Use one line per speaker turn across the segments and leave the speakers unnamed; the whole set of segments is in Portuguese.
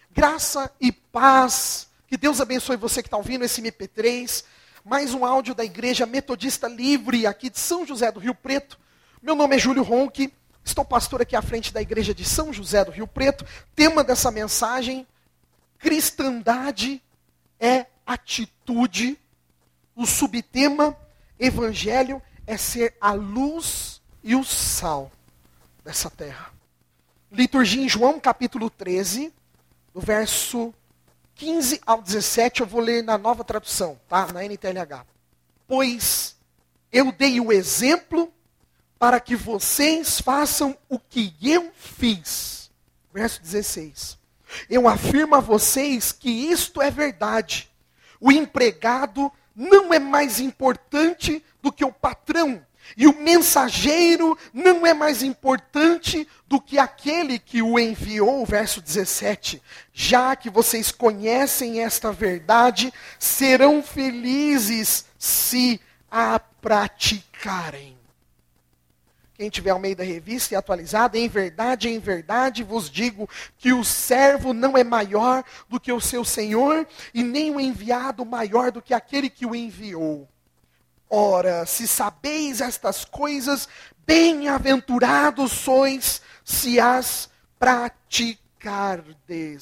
Graça e paz. Que Deus abençoe você que está ouvindo esse MP3. Mais um áudio da Igreja Metodista Livre, aqui de São José do Rio Preto. Meu nome é Júlio Ronque. Estou pastor aqui à frente da Igreja de São José do Rio Preto. Tema dessa mensagem: cristandade é atitude. O subtema: Evangelho é ser a luz e o sal dessa terra. Liturgia em João capítulo 13, do verso 15 ao 17, eu vou ler na nova tradução, tá? Na NTLH. Pois eu dei o exemplo para que vocês façam o que eu fiz. Verso 16. Eu afirmo a vocês que isto é verdade. O empregado não é mais importante do que o patrão. E o mensageiro não é mais importante do que aquele que o enviou. Verso 17. Já que vocês conhecem esta verdade, serão felizes se a praticarem. Quem tiver Almeida Revista e atualizada, em verdade vos digo que o servo não é maior do que o seu senhor, e nem o enviado maior do que aquele que o enviou. Ora, se sabeis estas coisas, bem-aventurados sois se as praticardes.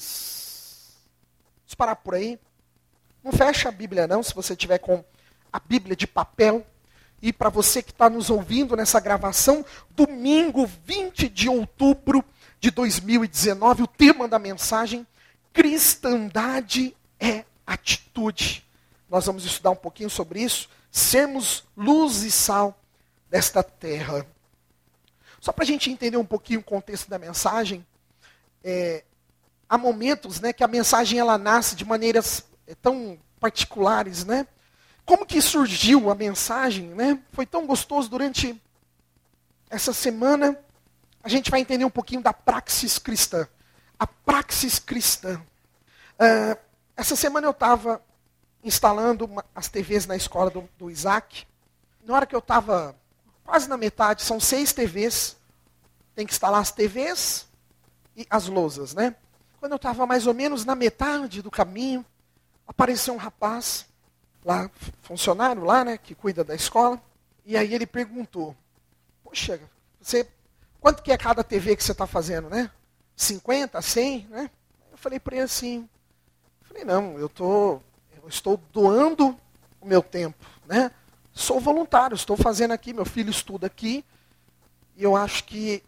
Vamos parar por aí. Não fecha a Bíblia não, se você tiver com a Bíblia de papel. E para você que está nos ouvindo nessa gravação, domingo 20 de outubro de 2019, o tema da mensagem: cristandade é atitude. Nós vamos estudar um pouquinho sobre isso. Sermos luz e sal desta terra. Só para a gente entender um pouquinho o contexto da mensagem, há momentos, né, que a mensagem ela nasce de maneiras tão particulares, né? Como que surgiu a mensagem, né? Foi tão gostoso durante essa semana. A gente vai entender um pouquinho da praxis cristã. A praxis cristã. Essa semana eu estava instalando as TVs na escola do Isaac. Na hora que eu estava quase na metade, são 6 TVs. Tem que instalar as TVs e as lousas, né? Quando eu estava mais ou menos na metade do caminho, apareceu um rapaz, lá, funcionário lá, né, que cuida da escola. E aí ele perguntou: poxa, quanto que é cada TV que você está fazendo, né? 50, 100, né? Eu falei para ele assim, não, eu estou doando o meu tempo, né? Sou voluntário, estou fazendo aqui, meu filho estuda aqui, e eu acho que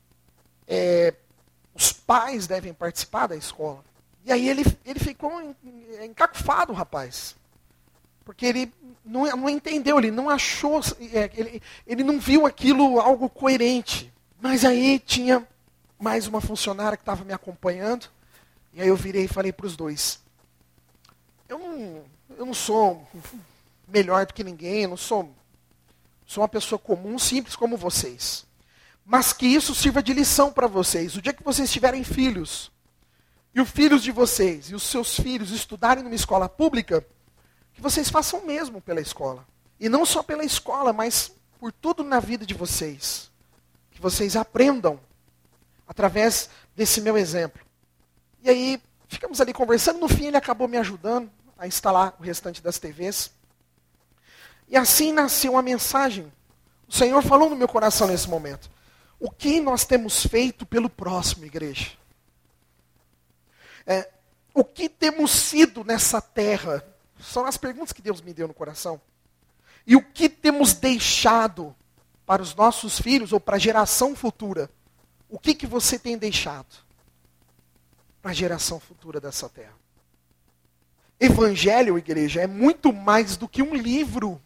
os pais devem participar da escola. E aí ele ficou encacufado, rapaz. Porque ele não entendeu, ele não achou, ele não viu aquilo algo coerente. Mas aí tinha mais uma funcionária que estava me acompanhando, e aí eu virei e falei para os dois: eu não sou melhor do que ninguém, eu não sou uma pessoa comum, simples como vocês. Mas que isso sirva de lição para vocês. O dia que vocês tiverem filhos, e os filhos de vocês e os seus filhos estudarem numa escola pública, que vocês façam o mesmo pela escola. E não só pela escola, mas por tudo na vida de vocês. Que vocês aprendam através desse meu exemplo. E aí, ficamos ali conversando. No fim, ele acabou me ajudando a instalar o restante das TVs. E assim nasceu a mensagem. O Senhor falou no meu coração nesse momento: o que nós temos feito pelo próximo, igreja? O que temos sido nessa terra? São as perguntas que Deus me deu no coração. E o que temos deixado para os nossos filhos ou para a geração futura? O que você tem deixado para a geração futura dessa terra? Evangelho, igreja, é muito mais do que um livro.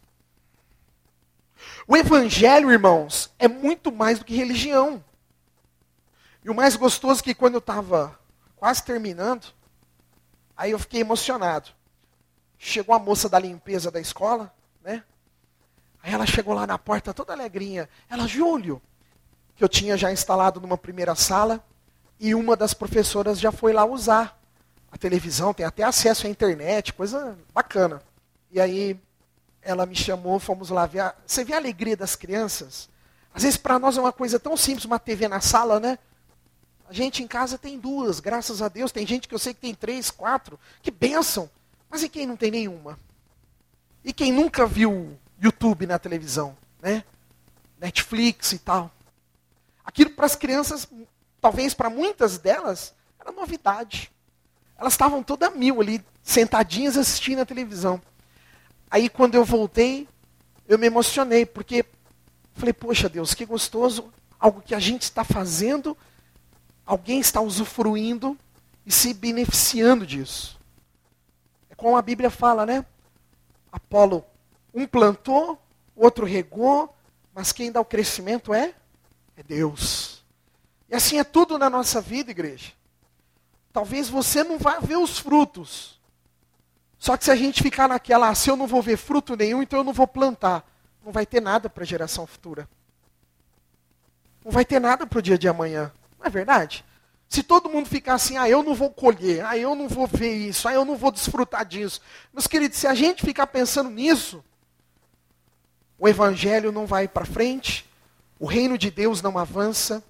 O Evangelho, irmãos, é muito mais do que religião. E o mais gostoso é que quando eu estava quase terminando, aí eu fiquei emocionado. Chegou a moça da limpeza da escola, né? Aí ela chegou lá na porta toda alegrinha. Ela: Júlio, que eu tinha já instalado numa primeira sala, e uma das professoras já foi lá usar a televisão, tem até acesso à internet, coisa bacana. E aí ela me chamou, fomos lá ver. Você vê a alegria das crianças? Às vezes para nós é uma coisa tão simples, uma TV na sala, né? A gente em casa tem 2, graças a Deus. Tem gente que eu sei que tem 3, 4. Que bênção. Mas e quem não tem nenhuma? E quem nunca viu YouTube na televisão, né? Netflix e tal. Aquilo para as crianças, talvez para muitas delas, era novidade. Elas estavam toda mil ali, sentadinhas assistindo a televisão. Aí quando eu voltei, eu me emocionei, porque falei, poxa Deus, que gostoso, algo que a gente está fazendo, alguém está usufruindo e se beneficiando disso. É como a Bíblia fala, né? Apolo, um plantou, o outro regou, mas quem dá o crescimento é Deus. E assim é tudo na nossa vida, igreja. Talvez você não vá ver os frutos. Só que se a gente ficar naquela, se eu não vou ver fruto nenhum, então eu não vou plantar. Não vai ter nada para a geração futura. Não vai ter nada para o dia de amanhã. Não é verdade? Se todo mundo ficar assim, eu não vou colher, eu não vou ver isso, eu não vou desfrutar disso. Meus queridos, se a gente ficar pensando nisso, o evangelho não vai para frente, o reino de Deus não avança.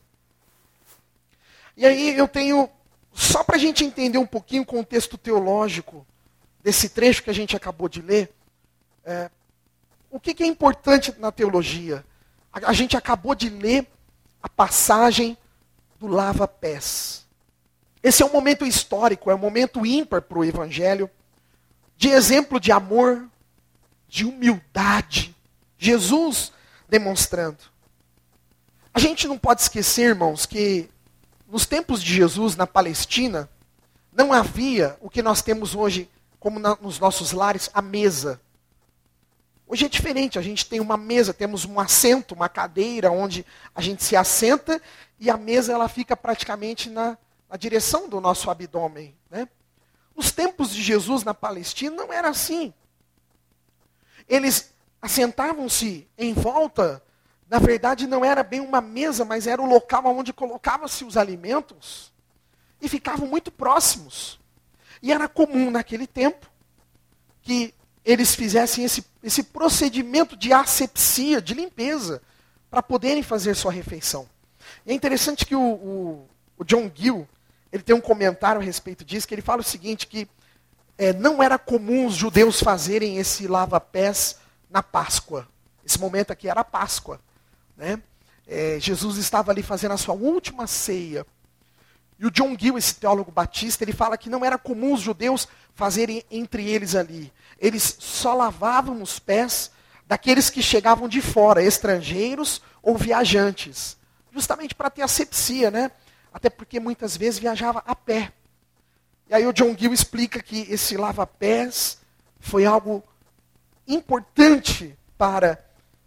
E aí eu tenho, só para a gente entender um pouquinho o contexto teológico desse trecho que a gente acabou de ler, o que é importante na teologia? A gente acabou de ler a passagem do lava-pés. Esse é um momento histórico, é um momento ímpar para o evangelho, de exemplo de amor, de humildade. Jesus demonstrando. A gente não pode esquecer, irmãos, que nos tempos de Jesus, na Palestina, não havia o que nós temos hoje, como nos nossos lares, a mesa. Hoje é diferente, a gente tem uma mesa, temos um assento, uma cadeira, onde a gente se assenta e a mesa ela fica praticamente na direção do nosso abdômen. Né? Nos tempos de Jesus na Palestina não era assim. Eles assentavam-se em volta, na verdade não era bem uma mesa, mas era o local onde colocava-se os alimentos e ficavam muito próximos. E era comum naquele tempo que eles fizessem esse procedimento de asepsia, de limpeza, para poderem fazer sua refeição. E é interessante que o John Gill, ele tem um comentário a respeito disso, que ele fala o seguinte, que não era comum os judeus fazerem esse lava-pés na Páscoa. Esse momento aqui era a Páscoa. Né? Jesus estava ali fazendo a sua última ceia. E o John Gill, esse teólogo batista, ele fala que não era comum os judeus fazerem entre eles ali. Eles só lavavam os pés daqueles que chegavam de fora, estrangeiros ou viajantes. Justamente para ter asepsia, né? Até porque muitas vezes viajava a pé. E aí o John Gill explica que esse lava-pés foi algo importante para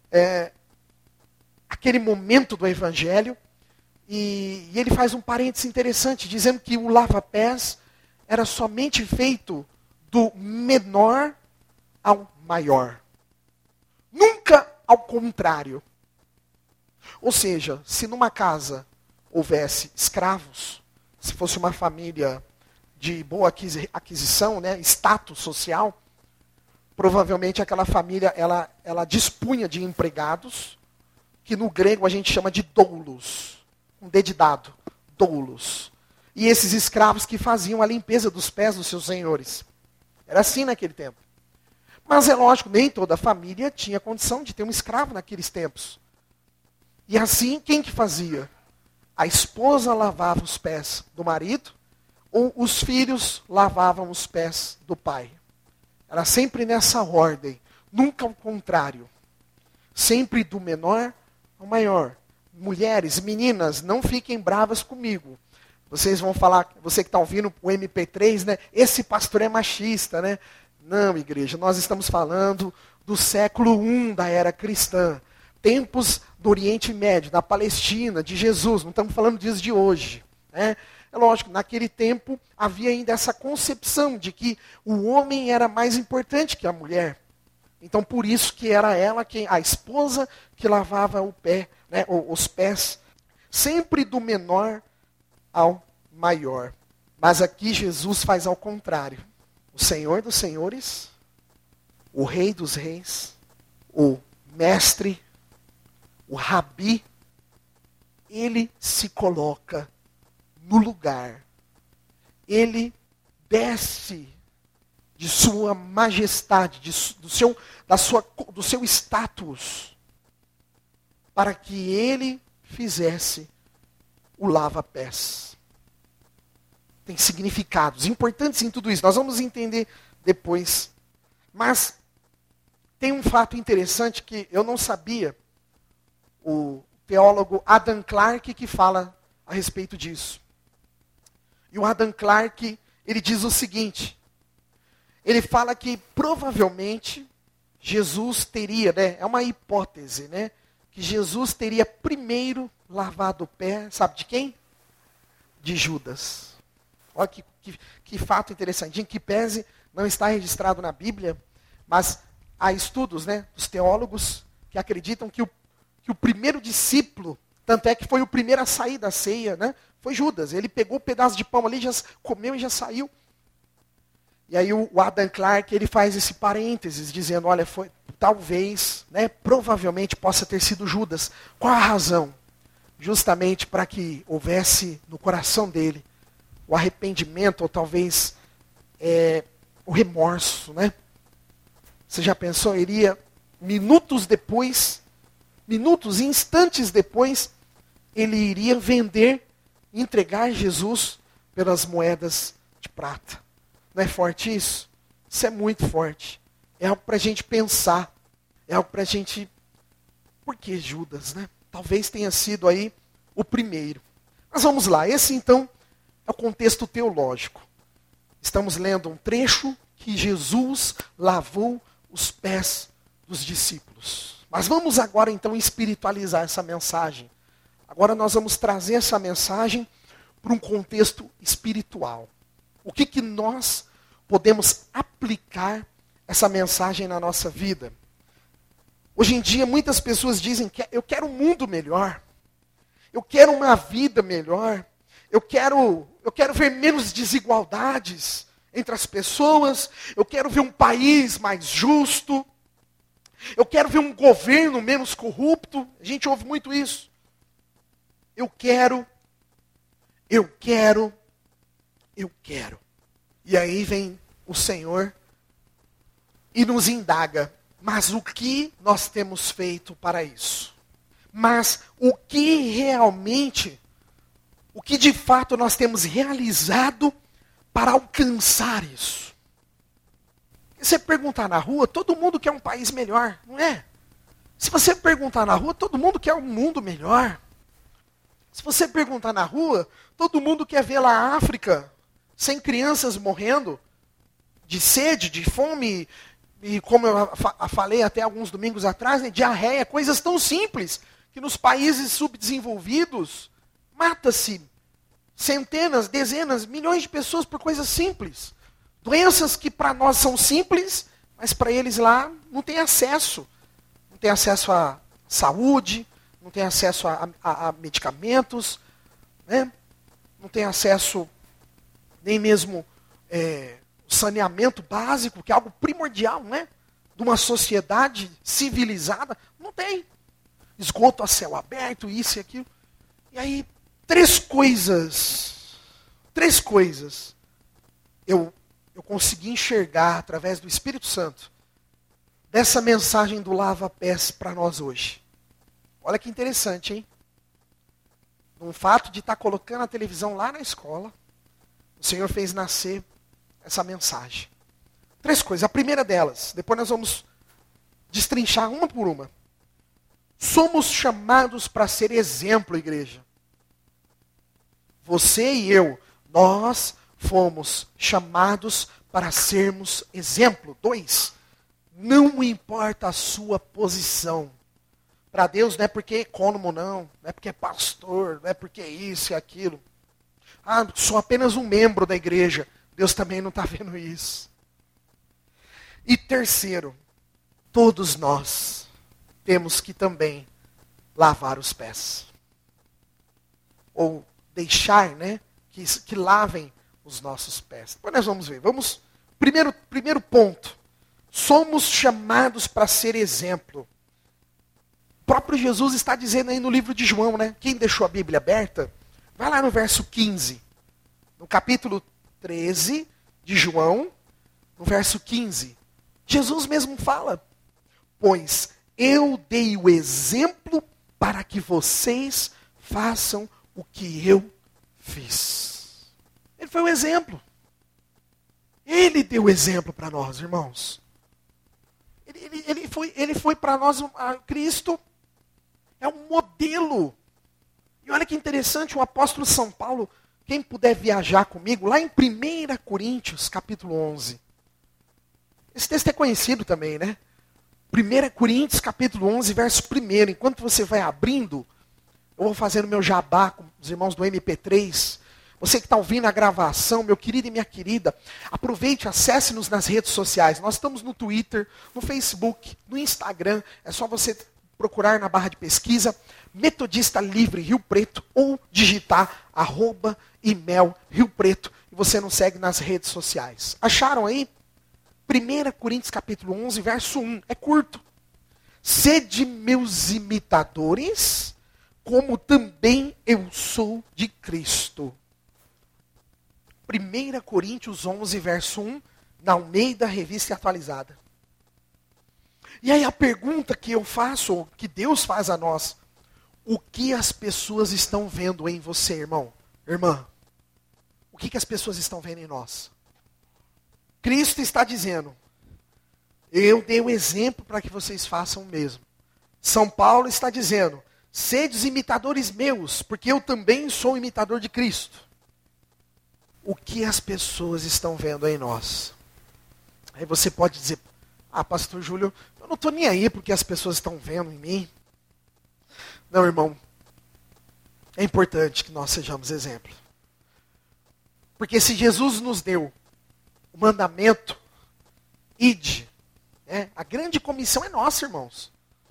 aquele momento do evangelho. E ele faz um parêntese interessante, dizendo que o lava-pés era somente feito do menor ao maior. Nunca ao contrário. Ou seja, se numa casa houvesse escravos, se fosse uma família de boa aquisição, né, status social, provavelmente aquela família ela dispunha de empregados, que no grego a gente chama de doulos. Um dedidado, doulos. E esses escravos que faziam a limpeza dos pés dos seus senhores. Era assim naquele tempo. Mas é lógico, nem toda família tinha condição de ter um escravo naqueles tempos. E assim, quem que fazia? A esposa lavava os pés do marido, ou os filhos lavavam os pés do pai. Era sempre nessa ordem, nunca ao contrário. Sempre do menor ao maior. Mulheres, meninas, não fiquem bravas comigo. Vocês vão falar, você que está ouvindo o MP3, né? Esse pastor é machista, né? Não, igreja, nós estamos falando do século I da era cristã. Tempos do Oriente Médio, da Palestina, de Jesus. Não estamos falando disso de hoje. Né? É lógico, naquele tempo havia ainda essa concepção de que o homem era mais importante que a mulher. Então, por isso que era ela, a esposa, que lavava o pé, né, os pés, sempre do menor ao maior. Mas aqui Jesus faz ao contrário. O Senhor dos senhores, o Rei dos reis, o mestre, o rabi, ele se coloca no lugar. Ele desce de sua majestade, do seu status, para que ele fizesse o lava-pés. Tem significados importantes em tudo isso. Nós vamos entender depois. Mas tem um fato interessante que eu não sabia. O teólogo Adam Clarke que fala a respeito disso. E o Adam Clarke, ele diz o seguinte. Ele fala que provavelmente Jesus teria, né, é uma hipótese, né, que Jesus teria primeiro lavado o pé, sabe de quem? De Judas. Olha que fato interessante. Em que pese não está registrado na Bíblia, mas há estudos, né, dos teólogos que acreditam que o primeiro discípulo, tanto é que foi o primeiro a sair da ceia, né, foi Judas. Ele pegou um pedaço de pão ali, já comeu e já saiu. E aí o Adam Clarke, ele faz esse parênteses, dizendo, olha, foi talvez, né, provavelmente possa ter sido Judas. Qual a razão? Justamente para que houvesse no coração dele o arrependimento, ou talvez o remorso, né? Você já pensou, iria minutos depois, instantes depois, ele iria vender, entregar Jesus pelas moedas de prata. Não é forte isso? Isso é muito forte. É algo para a gente pensar. É algo para a gente... Por que Judas, né? Talvez tenha sido aí o primeiro. Mas vamos lá. Esse, então, é o contexto teológico. Estamos lendo um trecho que Jesus lavou os pés dos discípulos. Mas vamos agora, então, espiritualizar essa mensagem. Agora nós vamos trazer essa mensagem para um contexto espiritual. O que nós podemos aplicar essa mensagem na nossa vida? Hoje em dia, muitas pessoas dizem que eu quero um mundo melhor. Eu quero uma vida melhor. Eu quero ver menos desigualdades entre as pessoas. Eu quero ver um país mais justo. Eu quero ver um governo menos corrupto. A gente ouve muito isso. Eu quero. E aí vem o Senhor e nos indaga, mas o que nós temos feito para isso? Mas o que de fato nós temos realizado para alcançar isso? Se você perguntar na rua, todo mundo quer um país melhor, não é? Se você perguntar na rua, todo mundo quer um mundo melhor. Se você perguntar na rua, todo mundo quer ver lá a África sem crianças morrendo de sede, de fome, e como eu falei até alguns domingos atrás, né, diarreia, coisas tão simples, que nos países subdesenvolvidos mata-se centenas, dezenas, milhões de pessoas por coisas simples. Doenças que para nós são simples, mas para eles lá não tem acesso. Não tem acesso à saúde, não tem acesso a medicamentos, né? Não tem acesso nem mesmo saneamento básico, que é algo primordial, né? De uma sociedade civilizada. Não tem. Esgoto a céu aberto, isso e aquilo. E aí, três coisas eu consegui enxergar através do Espírito Santo dessa mensagem do lava-pés para nós hoje. Olha que interessante, hein? No fato de estar colocando a televisão lá na escola, o Senhor fez nascer essa mensagem. Três coisas. A primeira delas, depois nós vamos destrinchar uma por uma. Somos chamados para ser exemplo, igreja. Você e eu, nós fomos chamados para sermos exemplo. 2, não importa a sua posição. Para Deus não é porque é econômico, não é porque é pastor, não é porque é isso e aquilo. Ah, sou apenas um membro da igreja. Deus também não está vendo isso. E terceiro, todos nós temos que também lavar os pés. Ou deixar, né, que lavem os nossos pés. Depois nós vamos ver. Primeiro ponto. Somos chamados para ser exemplo. O próprio Jesus está dizendo aí no livro de João, né? Quem deixou a Bíblia aberta, Vai lá no verso 15. No capítulo 13 de João, no verso 15. Jesus mesmo fala: pois eu dei o exemplo para que vocês façam o que eu fiz. Ele foi o exemplo. Ele deu o exemplo para nós, irmãos. Ele foi para nós, Cristo é um modelo. E olha que interessante, o apóstolo São Paulo, quem puder viajar comigo, lá em 1 Coríntios, capítulo 11. Esse texto é conhecido também, né? 1 Coríntios, capítulo 11, verso 1. Enquanto você vai abrindo, eu vou fazendo meu jabá com os irmãos do MP3. Você que está ouvindo a gravação, meu querido e minha querida, aproveite, acesse-nos nas redes sociais. Nós estamos no Twitter, no Facebook, no Instagram. É só você procurar na barra de pesquisa Metodista Livre Rio Preto ou digitar @email Rio Preto e você nos segue nas redes sociais. Acharam aí? 1 Coríntios capítulo 11, verso 1. É curto. Sede meus imitadores, como também eu sou de Cristo. 1 Coríntios 11, verso 1, na Almeida Revista Atualizada. E aí a pergunta que eu faço, ou que Deus faz a nós: o que as pessoas estão vendo em você, irmão? Irmã, o que as pessoas estão vendo em nós? Cristo está dizendo: eu dei o exemplo para que vocês façam o mesmo. São Paulo está dizendo: sede os imitadores meus, porque eu também sou imitador de Cristo. O que as pessoas estão vendo em nós? Aí você pode dizer: pastor Júlio, eu não estou nem aí porque as pessoas estão vendo em mim. Não, irmão. É importante que nós sejamos exemplo. Porque se Jesus nos deu o mandamento, ide, a grande comissão é nossa, irmãos.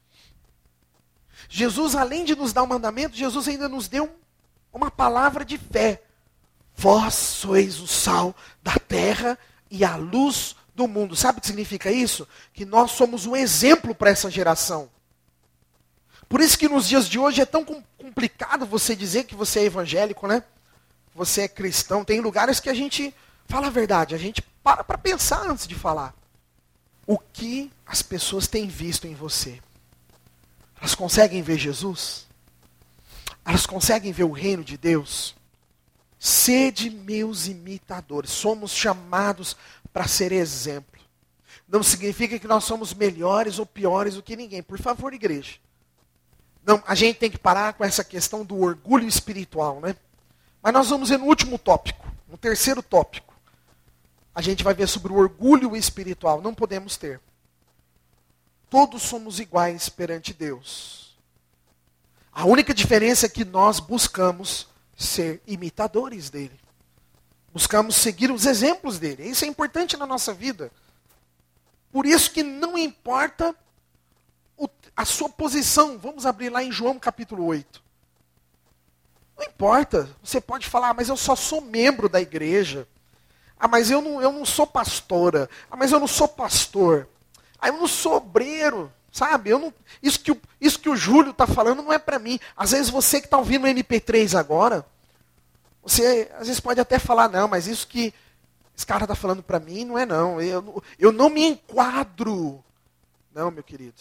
Jesus, além de nos dar o mandamento, Jesus ainda nos deu uma palavra de fé. Vós sois o sal da terra e a luz do mundo. Sabe o que significa isso? Que nós somos um exemplo para essa geração. Por isso que nos dias de hoje é tão complicado você dizer que você é evangélico, né? Você é cristão. Tem lugares que a gente fala a verdade, a gente para pensar antes de falar. O que as pessoas têm visto em você? Elas conseguem ver Jesus? Elas conseguem ver o reino de Deus? Sede meus imitadores. Somos chamados para ser exemplo. Não significa que nós somos melhores ou piores do que ninguém. Por favor, igreja. Não, a gente tem que parar com essa questão do orgulho espiritual, né? Mas nós vamos ver no último tópico, no terceiro tópico. A gente vai ver sobre o orgulho espiritual. Não podemos ter. Todos somos iguais perante Deus. A única diferença é que nós buscamos ser imitadores dele. Buscamos seguir os exemplos dele. Isso é importante na nossa vida. Por isso que não importa a sua posição. Vamos abrir lá em João capítulo 8. Não importa. Você pode falar: mas eu só sou membro da igreja. Mas eu não sou pastora. Mas eu não sou pastor. Eu não sou obreiro. Sabe? Isso que o Júlio está falando não é para mim. Às vezes você que está ouvindo o MP3 agora, você às vezes pode até falar: não, mas isso que esse cara está falando para mim não é não. Eu não me enquadro. Não, meu querido.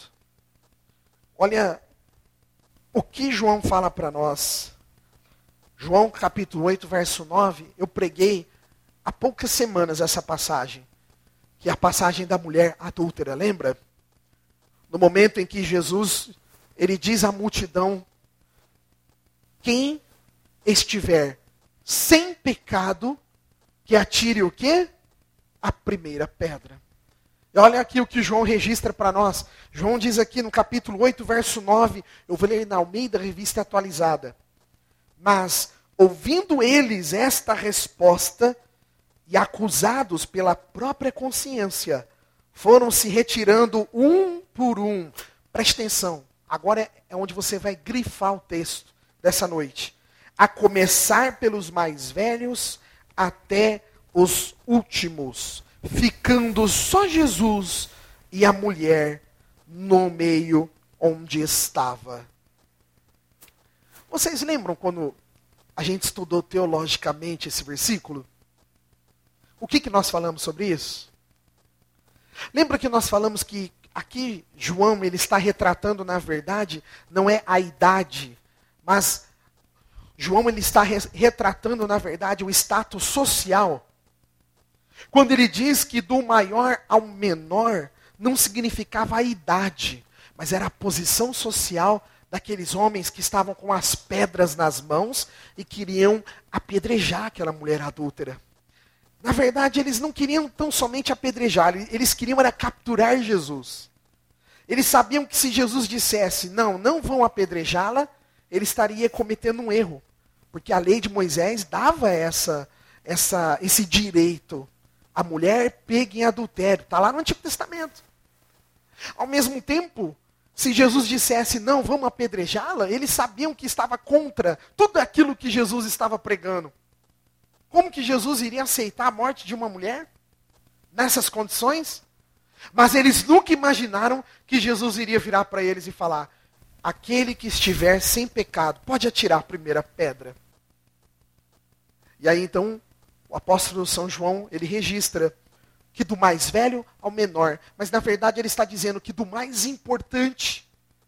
Olha o que João fala para nós. João capítulo 8, verso 9. Eu preguei há poucas semanas essa passagem. Que é a passagem da mulher adúltera, lembra? No momento em que Jesus, ele diz à multidão: quem estiver sem pecado, que atire o quê? A primeira pedra. E olha aqui o que João registra para nós. João diz aqui no capítulo 8, verso 9, eu vou ler na Almeida Revista Atualizada. Mas, ouvindo eles esta resposta, e acusados pela própria consciência, foram se retirando um por um. Preste atenção, agora é onde você vai grifar o texto dessa noite. A começar pelos mais velhos até os últimos, ficando só Jesus e a mulher no meio onde estava. Vocês lembram quando a gente estudou teologicamente esse versículo? O que nós falamos sobre isso? Lembra que nós falamos que aqui João ele está retratando, na verdade, não é a idade, mas João ele está retratando, na verdade, o status social. Quando ele diz que do maior ao menor, não significava a idade, mas era a posição social daqueles homens que estavam com as pedras nas mãos e queriam apedrejar aquela mulher adúltera. Na verdade, eles não queriam tão somente apedrejar, eles queriam era capturar Jesus. Eles sabiam que se Jesus dissesse, não vão apedrejá-la, ele estaria cometendo um erro. Porque a lei de Moisés dava esse direito. A mulher pega em adultério. Está lá no Antigo Testamento. Ao mesmo tempo, se Jesus dissesse, não, vamos apedrejá-la, eles sabiam que estava contra tudo aquilo que Jesus estava pregando. Como que Jesus iria aceitar a morte de uma mulher? Nessas condições? Mas eles nunca imaginaram que Jesus iria virar para eles e falar, aquele que estiver sem pecado, pode atirar a primeira pedra. E aí então, o apóstolo São João, ele registra que do mais velho ao menor, mas na verdade ele está dizendo que do mais importante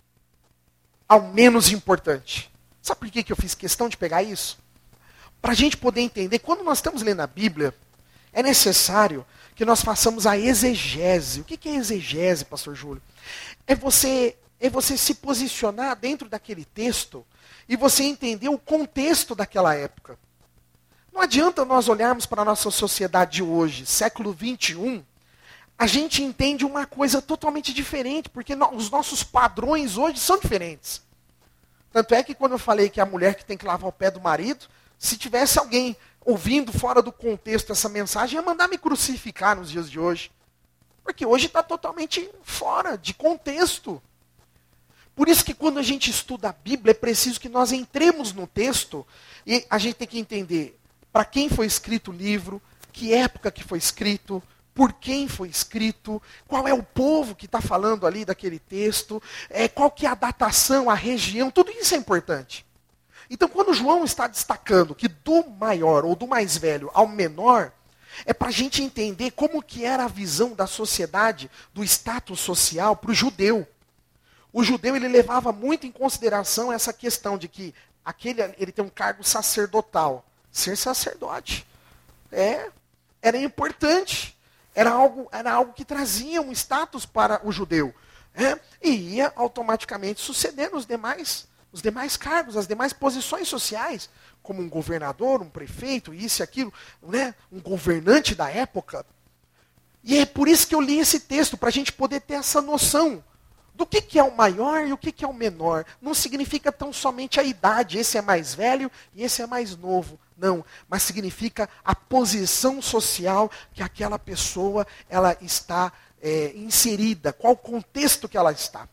ao menos importante. Sabe por que eu fiz questão de pegar isso? Para a gente poder entender, quando nós estamos lendo a Bíblia, é necessário que nós façamos a exegese. O que é exegese, pastor Júlio? É você se posicionar dentro daquele texto e você entender o contexto daquela época. Não adianta nós olharmos para a nossa sociedade de hoje, século 21, a gente entende uma coisa totalmente diferente, porque os nossos padrões hoje são diferentes. Tanto é que quando eu falei que a mulher que tem que lavar o pé do marido, se tivesse alguém ouvindo fora do contexto essa mensagem, ia mandar me crucificar nos dias de hoje. Porque hoje está totalmente fora de contexto. Por isso que quando a gente estuda a Bíblia, é preciso que nós entremos no texto e a gente tem que entender para quem foi escrito o livro, que época que foi escrito, por quem foi escrito, qual é o povo que está falando ali daquele texto, qual que é a datação, a região, tudo isso é importante. Então quando João está destacando que do maior ou do mais velho ao menor, é para a gente entender como que era a visão da sociedade, do status social para o judeu. O judeu ele levava muito em consideração essa questão de que ele tem um cargo sacerdotal. Ser sacerdote era importante. Era algo que trazia um status para o judeu. E ia automaticamente suceder nos demais cargos, as demais posições sociais, como um governador, um prefeito, isso e aquilo, né? Um governante da época. E é por isso que eu li esse texto, para a gente poder ter essa noção do que é o maior e o que é o menor. Não significa tão somente a idade, esse é mais velho e esse é mais novo. Não, mas significa a posição social que aquela pessoa ela está inserida, qual o contexto que ela está.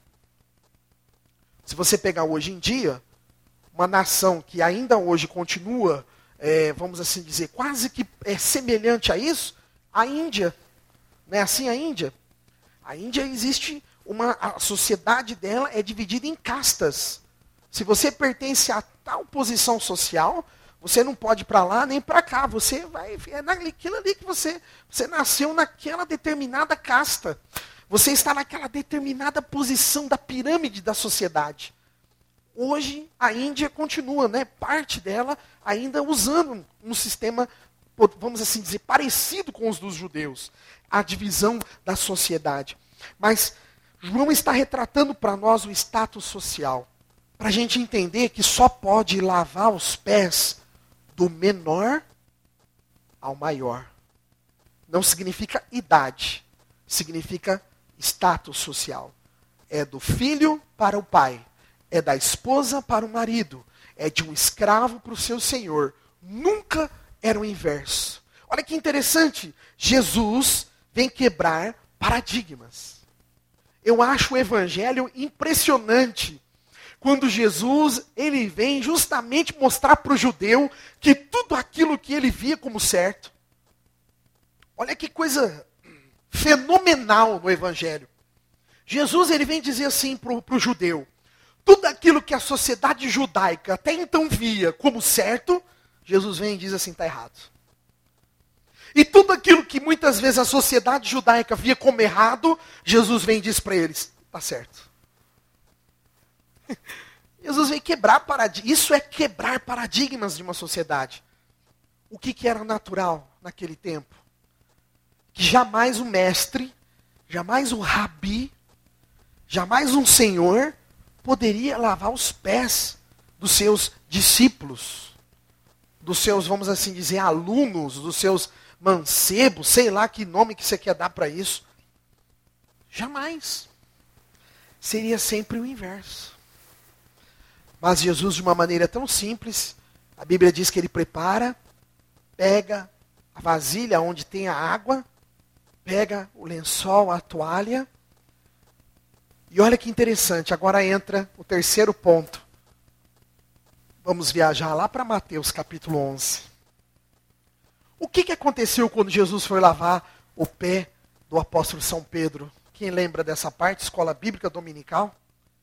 Se você pegar hoje em dia, uma nação que ainda hoje continua, vamos assim dizer, quase que semelhante a isso, a Índia. Não é assim a Índia? A Índia existe a sociedade dela é dividida em castas. Se você pertence a tal posição social, você não pode ir para lá nem para cá. Você vai, naquilo ali que você nasceu naquela determinada casta. Você está naquela determinada posição da pirâmide da sociedade. Hoje a Índia continua, né, parte dela ainda usando um sistema, vamos assim dizer, parecido com os dos judeus. A divisão da sociedade. Mas João está retratando para nós o status social. Para a gente entender que só pode lavar os pés do menor ao maior. Não significa idade. Significa status social. É do filho para o pai. É da esposa para o marido. É de um escravo para o seu senhor. Nunca era o inverso. Olha que interessante. Jesus vem quebrar paradigmas. Eu acho o evangelho impressionante. Quando Jesus, ele vem justamente mostrar para o judeu que tudo aquilo que ele via como certo. Olha que coisa fenomenal no evangelho. Jesus, ele vem dizer assim para o judeu: Tudo aquilo que a sociedade judaica até então via como certo, Jesus vem e diz assim, está errado. E tudo aquilo que muitas vezes a sociedade judaica via como errado, Jesus vem e diz para eles, está certo. Jesus vem quebrar paradigmas. Isso é quebrar paradigmas de uma sociedade. O que era natural naquele tempo? Que jamais o mestre, jamais o rabi, jamais um senhor poderia lavar os pés dos seus discípulos, dos seus, vamos assim dizer, alunos, dos seus mancebos, sei lá que nome que você quer dar para isso. Jamais. Seria sempre o inverso. Mas Jesus, de uma maneira tão simples, a Bíblia diz que ele prepara, pega a vasilha onde tem a água, pega o lençol, a toalha. E olha que interessante, agora entra o terceiro ponto. Vamos viajar lá para Mateus capítulo 11. O que aconteceu quando Jesus foi lavar o pé do apóstolo São Pedro? Quem lembra dessa parte, escola bíblica dominical?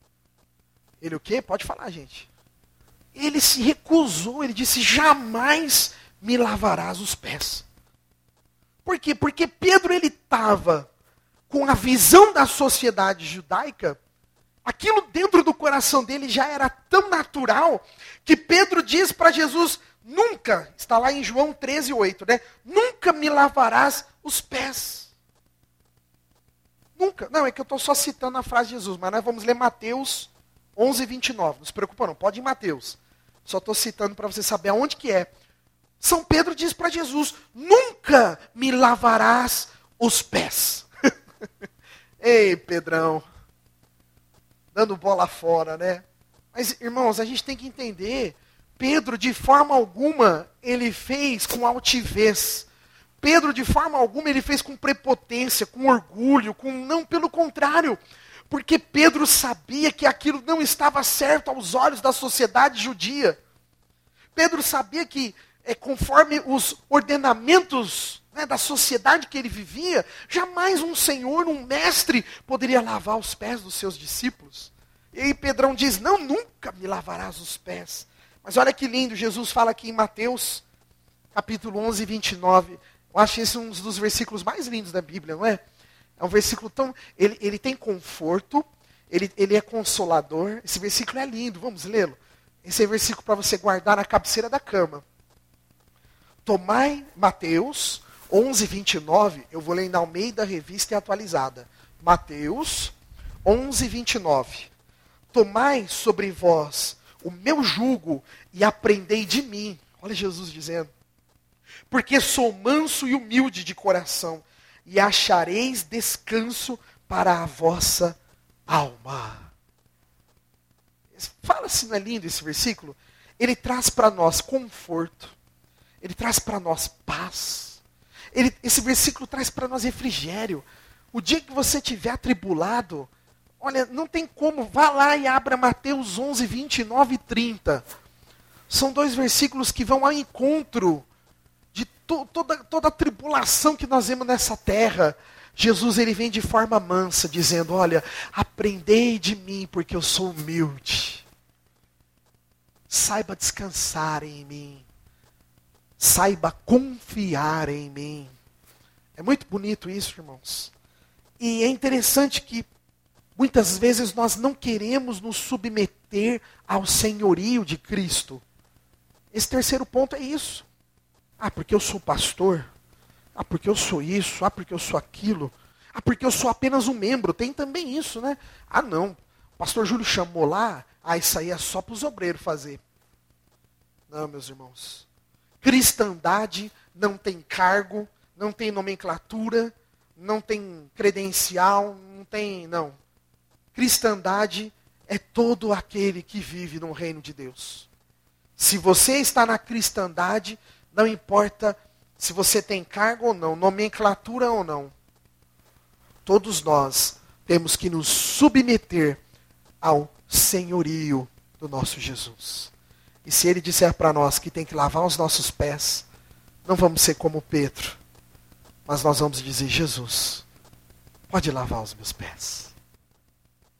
Ele o quê? Pode falar, gente. Ele se recusou, ele disse, jamais me lavarás os pés. Por quê? Porque Pedro, ele estava com a visão da sociedade judaica, aquilo dentro do coração dele já era tão natural, que Pedro diz para Jesus, nunca, está lá em João 13:8, né? Nunca me lavarás os pés. Nunca. Não, é que eu estou só citando a frase de Jesus, mas nós vamos ler Mateus 11:29. Não se preocupa não, pode ir em Mateus. Só estou citando para você saber aonde que é. São Pedro diz para Jesus, nunca me lavarás os pés. Ei, Pedrão. Dando bola fora, né? Mas, irmãos, a gente tem que entender, Pedro, de forma alguma, ele fez com altivez. Pedro, de forma alguma, ele fez com prepotência, com orgulho, não, pelo contrário. Porque Pedro sabia que aquilo não estava certo aos olhos da sociedade judia. Pedro sabia que, conforme os ordenamentos, né, da sociedade que ele vivia, jamais um senhor, um mestre, poderia lavar os pés dos seus discípulos. E aí Pedrão diz, não, nunca me lavarás os pés. Mas olha que lindo, Jesus fala aqui em Mateus, capítulo 11:29. Eu acho esse um dos versículos mais lindos da Bíblia, não é? É um versículo tão... Ele tem conforto, ele é consolador. Esse versículo é lindo, vamos lê-lo. Esse é versículo para você guardar na cabeceira da cama. Tomai, Mateus 11:29, eu vou ler na Almeida Revista e Atualizada. Mateus 11:29. Tomai sobre vós o meu jugo e aprendei de mim. Olha Jesus dizendo. Porque sou manso e humilde de coração, e achareis descanso para a vossa alma. Fala se não é lindo esse versículo? Ele traz para nós conforto. Ele traz para nós paz. Esse versículo traz para nós refrigério. O dia que você estiver atribulado, olha, não tem como, vá lá e abra Mateus 11:29 e 30. São dois versículos que vão ao encontro de toda a tribulação que nós vemos nessa terra. Jesus, ele vem de forma mansa, dizendo, olha, aprendei de mim, porque eu sou humilde. Saiba descansar em mim. Saiba confiar em mim. É muito bonito isso, irmãos. E é interessante que muitas vezes nós não queremos nos submeter ao senhorio de Cristo. Esse terceiro ponto é isso. Ah, porque eu sou pastor. Ah, porque eu sou isso. Ah, porque eu sou aquilo. Ah, porque eu sou apenas um membro. Tem também isso, né? Ah, não. O pastor Júlio chamou lá. Ah, isso aí é só para os obreiros fazer. Não, meus irmãos. Cristandade não tem cargo, não tem nomenclatura, não tem credencial, não. Cristandade é todo aquele que vive no reino de Deus. Se você está na cristandade, não importa se você tem cargo ou não, nomenclatura ou não. Todos nós temos que nos submeter ao senhorio do nosso Jesus. E se ele disser para nós que tem que lavar os nossos pés, não vamos ser como Pedro, mas nós vamos dizer, Jesus, pode lavar os meus pés.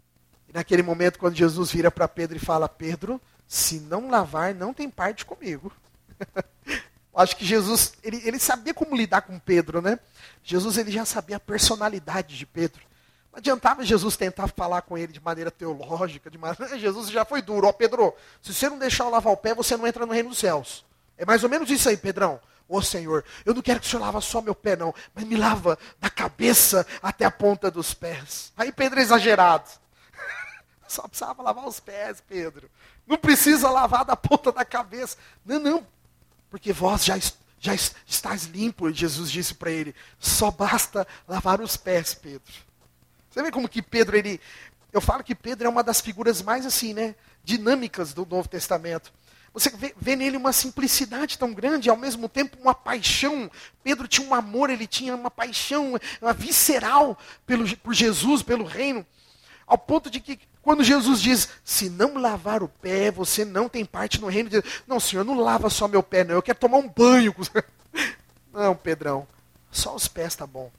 E naquele momento, quando Jesus vira para Pedro e fala, Pedro, se não lavar, não tem parte comigo. Acho que Jesus, ele sabia como lidar com Pedro, né? Jesus, ele já sabia a personalidade de Pedro. Não adiantava Jesus tentar falar com ele de maneira teológica, Jesus já foi duro. Ó, Pedro, se você não deixar eu lavar o pé, você não entra no reino dos céus. É mais ou menos isso aí, Pedrão. Ô Senhor, eu não quero que o Senhor lava só meu pé não, mas me lava da cabeça até a ponta dos pés. Aí Pedro é exagerado. Só precisava lavar os pés, Pedro. Não precisa lavar da ponta da cabeça. Não. Porque vós já estáis limpo, Jesus disse para ele. Só basta lavar os pés, Pedro. Você vê como que Pedro, eu falo que Pedro é uma das figuras mais assim, né, dinâmicas do Novo Testamento. Você vê nele uma simplicidade tão grande, e ao mesmo tempo uma paixão. Pedro tinha um amor, ele tinha uma paixão, uma visceral por Jesus, pelo reino. Ao ponto de que quando Jesus diz, se não lavar o pé, você não tem parte no reino de Deus. Não, Senhor, não lava só meu pé, não. Eu quero tomar um banho. Não, Pedrão, só os pés tá bom.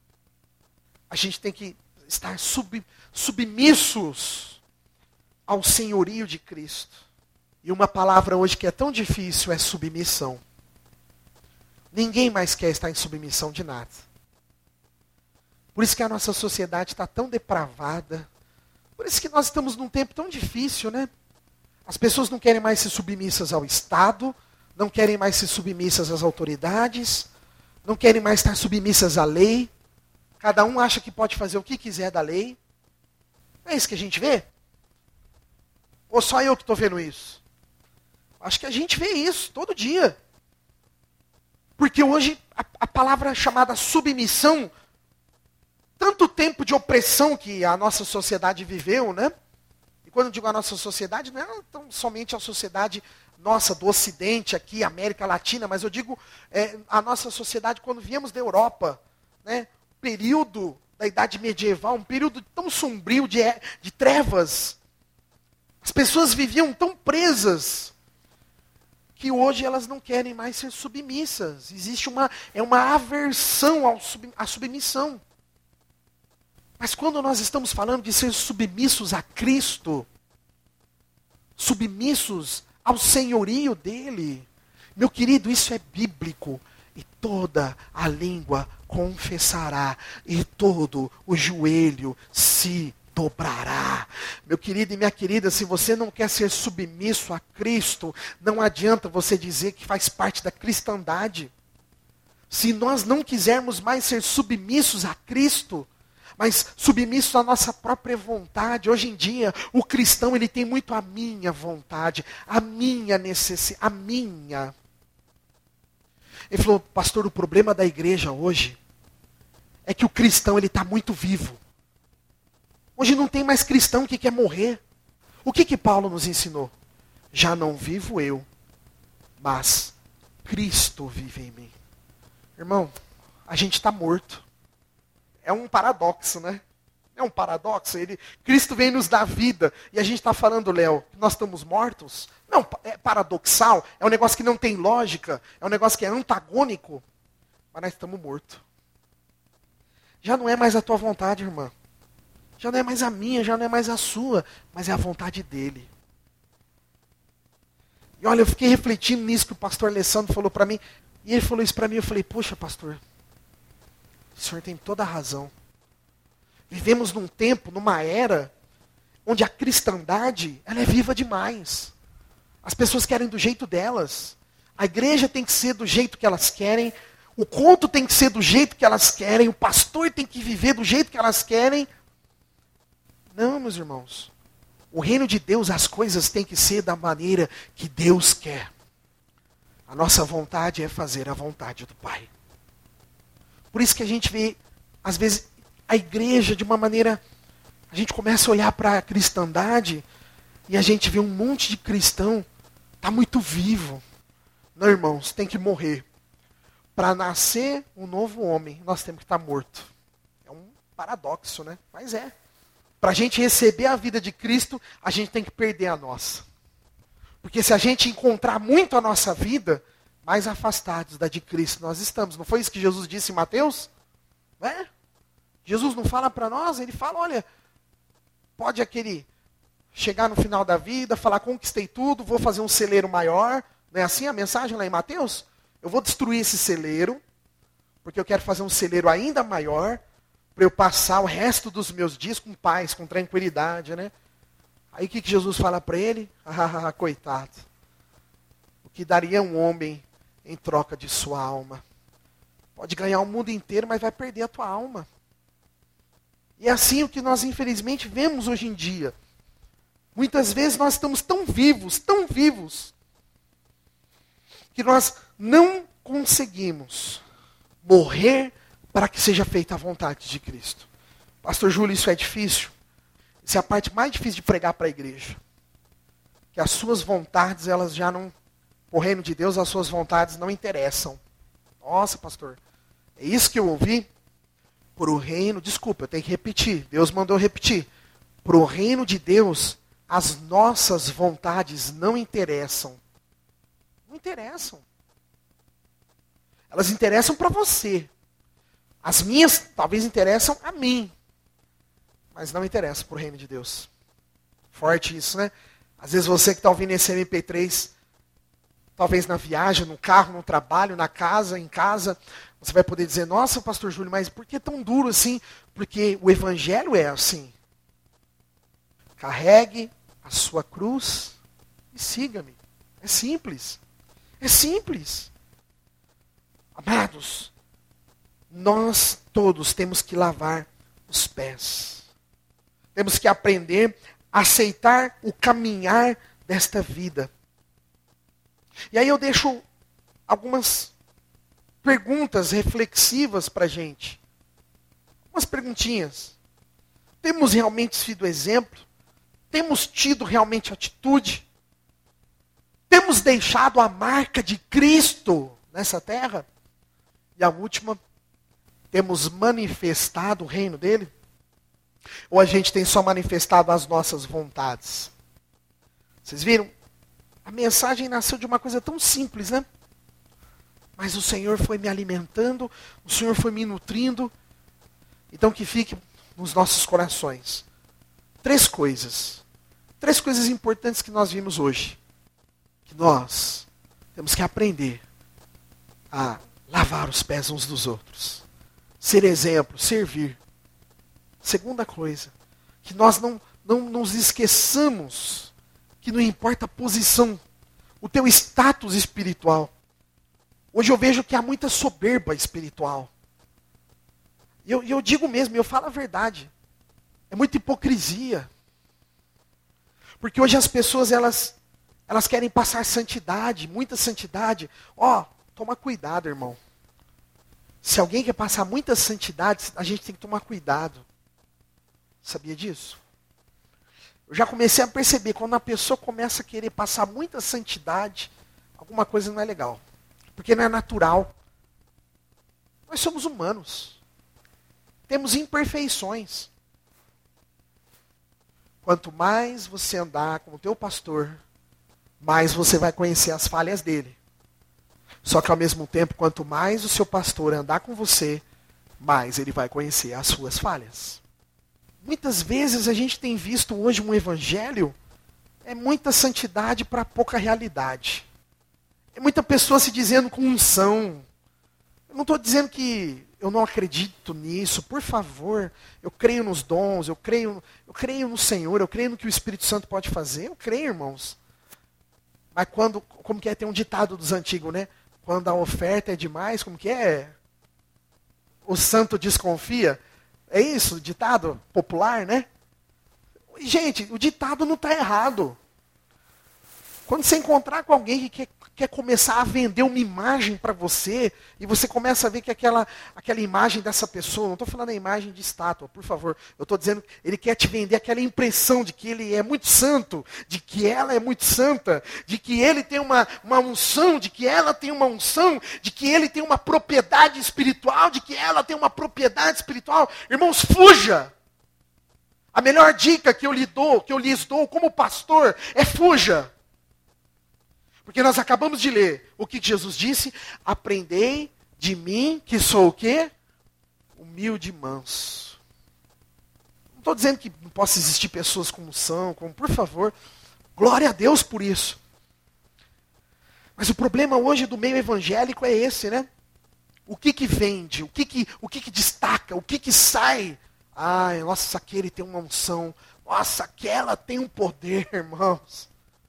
A gente tem que estar submissos ao senhorio de Cristo. E uma palavra hoje que é tão difícil é submissão. Ninguém mais quer estar em submissão de nada. Por isso que a nossa sociedade está tão depravada. Por isso que nós estamos num tempo tão difícil, né? As pessoas não querem mais ser submissas ao Estado, não querem mais ser submissas às autoridades, não querem mais estar submissas à lei. Cada um acha que pode fazer o que quiser da lei. É isso que a gente vê? Ou só eu que estou vendo isso? Acho que a gente vê isso todo dia. Porque hoje a palavra chamada submissão, tanto tempo de opressão que a nossa sociedade viveu, né? E quando eu digo a nossa sociedade, não é tão somente a sociedade nossa do Ocidente, aqui, América Latina, mas eu digo a nossa sociedade quando viemos da Europa, né? Período da Idade Medieval, um período tão sombrio de trevas. As pessoas viviam tão presas que hoje elas não querem mais ser submissas. Existe uma aversão à submissão. Mas quando nós estamos falando de ser submissos a Cristo, submissos ao senhorio dele, meu querido, isso é bíblico. E toda a língua confessará, e todo o joelho se dobrará. Meu querido e minha querida, se você não quer ser submisso a Cristo, não adianta você dizer que faz parte da cristandade. Se nós não quisermos mais ser submissos a Cristo, mas submissos à nossa própria vontade, hoje em dia, o cristão ele tem muito a minha vontade, a minha necessidade, a minha. Ele falou, pastor, o problema da igreja hoje é que o cristão ele está muito vivo. Hoje não tem mais cristão que quer morrer. O que Paulo nos ensinou? Já não vivo eu, mas Cristo vive em mim. Irmão, a gente está morto. É um paradoxo, né? É um paradoxo. Cristo vem nos dar vida. E a gente está falando, Léo, que nós estamos mortos? Não, é paradoxal. É um negócio que não tem lógica. É um negócio que é antagônico. Mas nós estamos mortos. Já não é mais a tua vontade, irmã. Já não é mais a minha, já não é mais a sua. Mas é a vontade dele. E olha, eu fiquei refletindo nisso que o pastor Alessandro falou para mim. E ele falou isso para mim. Eu falei, poxa, pastor, o senhor tem toda a razão. Vivemos num tempo, numa era, onde a cristandade, ela é viva demais. As pessoas querem do jeito delas. A igreja tem que ser do jeito que elas querem. O culto tem que ser do jeito que elas querem. O pastor tem que viver do jeito que elas querem. Não, meus irmãos. O reino de Deus, as coisas têm que ser da maneira que Deus quer. A nossa vontade é fazer a vontade do Pai. Por isso que a gente vê, às vezes, a igreja de uma maneira... A gente começa a olhar para a cristandade e a gente vê um monte de cristão, está muito vivo. Não, irmãos, tem que morrer. Para nascer um novo homem, nós temos que estar morto. É um paradoxo, né? Mas é. Para a gente receber a vida de Cristo, a gente tem que perder a nossa. Porque se a gente encontrar muito a nossa vida, mais afastados da de Cristo nós estamos. Não foi isso que Jesus disse em Mateus? É? Jesus não fala para nós, ele fala, olha, Pode aquele chegar no final da vida, falar, conquistei tudo, vou fazer um celeiro maior. Não é assim a mensagem lá em Mateus? Eu vou destruir esse celeiro, porque eu quero fazer um celeiro ainda maior, para eu passar o resto dos meus dias com paz, com tranquilidade, né? Aí o que Jesus fala para ele? Ah, coitado. O que daria um homem em troca de sua alma? Pode ganhar o mundo inteiro, mas vai perder a tua alma. E é assim o que nós infelizmente vemos hoje em dia. Muitas vezes nós estamos tão vivos, que nós não conseguimos morrer para que seja feita a vontade de Cristo. Pastor Júlio, isso é difícil? Essa é a parte mais difícil de pregar para a igreja. Que as suas vontades, elas já não... O reino de Deus, as suas vontades não interessam. Nossa, pastor, é isso que eu ouvi? Por o reino... Desculpa, eu tenho que repetir. Deus mandou repetir. Por o reino de Deus, as nossas vontades não interessam. Não interessam. Elas interessam para você. As minhas talvez interessam a mim. Mas não interessam para o reino de Deus. Forte isso, né? Às vezes você que está ouvindo esse MP3, talvez na viagem, no carro, no trabalho, na casa, em casa, você vai poder dizer, nossa, pastor Júlio, mas por que tão duro assim? Porque o evangelho é assim. Carregue a sua cruz e siga-me. É simples. É simples. Amados, nós todos temos que lavar os pés. Temos que aprender a aceitar o caminhar desta vida. E aí eu deixo algumas perguntas reflexivas para a gente. Umas perguntinhas. Temos realmente sido exemplo? Temos tido realmente atitude? Temos deixado a marca de Cristo nessa terra? E a última, temos manifestado o reino dele? Ou a gente tem só manifestado as nossas vontades? Vocês viram? A mensagem nasceu de uma coisa tão simples, né? Mas o Senhor foi me alimentando, o Senhor foi me nutrindo. Então que fique nos nossos corações. Três coisas importantes que nós vimos hoje. Que nós temos que aprender a lavar os pés uns dos outros. Ser exemplo, servir. Segunda coisa, que nós não nos esqueçamos que não importa a posição, o teu status espiritual. Hoje eu vejo que há muita soberba espiritual. E eu digo mesmo, eu falo a verdade. É muita hipocrisia. Porque hoje as pessoas, elas querem passar santidade, muita santidade. Toma cuidado, irmão. Se alguém quer passar muita santidade, a gente tem que tomar cuidado. Sabia disso? Eu já comecei a perceber, quando a pessoa começa a querer passar muita santidade, alguma coisa não é legal. Porque não é natural. Nós somos humanos. Temos imperfeições. Quanto mais você andar com o teu pastor, mais você vai conhecer as falhas dele. Só que ao mesmo tempo, quanto mais o seu pastor andar com você, mais ele vai conhecer as suas falhas. Muitas vezes a gente tem visto hoje um evangelho, é muita santidade para pouca realidade. É muita pessoa se dizendo com unção. Eu não estou dizendo que eu não acredito nisso, por favor. Eu creio nos dons, eu creio no Senhor, eu creio no que o Espírito Santo pode fazer. Eu creio, irmãos. Mas como que é? Tem um ditado dos antigos, né? Quando a oferta é demais, como que é? O santo desconfia. É isso, o ditado popular, né? Gente, o ditado não está errado. Quando você encontrar com alguém que quer começar a vender uma imagem para você, e você começa a ver que aquela imagem dessa pessoa, não estou falando a imagem de estátua, por favor, eu estou dizendo, ele quer te vender aquela impressão de que ele é muito santo, de que ela é muito santa, de que ele tem uma unção, de que ela tem uma unção, de que ele tem uma propriedade espiritual, de que ela tem uma propriedade espiritual. Irmãos, fuja! A melhor dica que eu lhes dou como pastor é fuja. Porque nós acabamos de ler o que Jesus disse: aprendei de mim, que sou o quê? Humilde e manso. estou dizendo que não possa existir pessoas como são, por favor, glória a Deus por isso. Mas o problema hoje do meio evangélico é esse, né? O que vende? O que destaca? O que sai? Ai, nossa, aquele tem uma unção. Nossa, aquela tem um poder, irmãos.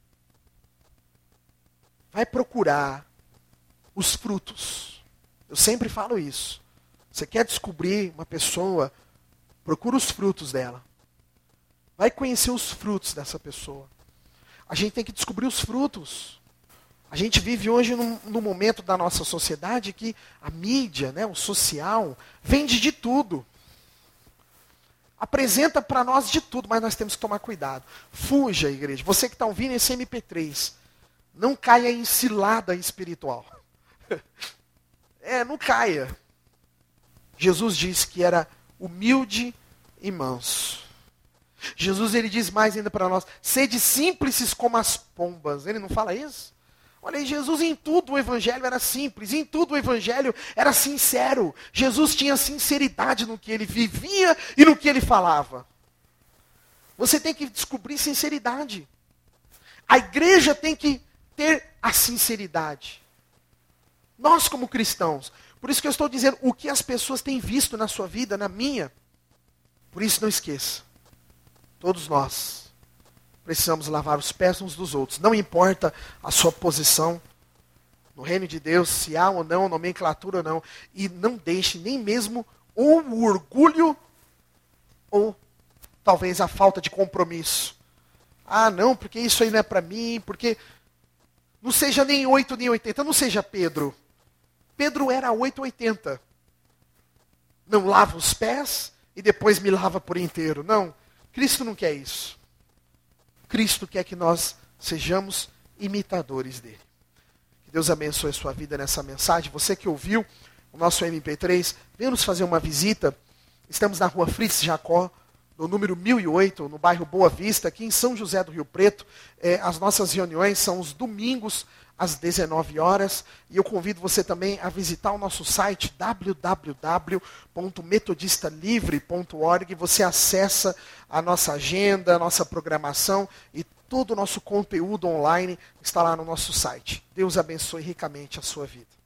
Vai procurar os frutos. Eu sempre falo isso. Você quer descobrir uma pessoa, procura os frutos dela. Vai conhecer os frutos dessa pessoa. A gente tem que descobrir os frutos. A gente vive hoje num momento da nossa sociedade que a mídia, né, o social, vende de tudo. Apresenta para nós de tudo, mas nós temos que tomar cuidado. Fuja, igreja. Você que está ouvindo esse MP3, não caia em cilada espiritual. Não caia. Jesus disse que era humilde e manso. Jesus, ele diz mais ainda para nós, sede simples como as pombas. Ele não fala isso? Olha aí, Jesus em tudo o evangelho era simples, em tudo o evangelho era sincero. Jesus tinha sinceridade no que ele vivia e no que ele falava. Você tem que descobrir sinceridade. A igreja tem que ter a sinceridade. Nós como cristãos, por isso que eu estou dizendo, o que as pessoas têm visto na sua vida, na minha, por isso não esqueça, todos nós precisamos lavar os pés uns dos outros. Não importa a sua posição no reino de Deus, se há ou não, nomenclatura ou não. E não deixe nem mesmo ou o orgulho ou talvez a falta de compromisso. Ah, não, porque isso aí não é para mim, porque... Não seja nem 8 nem 80, não seja Pedro. Pedro era 880. Não lava os pés e depois me lava por inteiro. Não, Cristo não quer isso. Cristo quer que nós sejamos imitadores dele. Que Deus abençoe a sua vida nessa mensagem. Você que ouviu o nosso MP3, venha nos fazer uma visita. Estamos na rua Fritz Jacó, no número 1008, no bairro Boa Vista, aqui em São José do Rio Preto. As nossas reuniões são os domingos, às 19 horas. E eu convido você também a visitar o nosso site www.metodistalivre.org. Você acessa a nossa agenda, a nossa programação e todo o nosso conteúdo online está lá no nosso site. Deus abençoe ricamente a sua vida.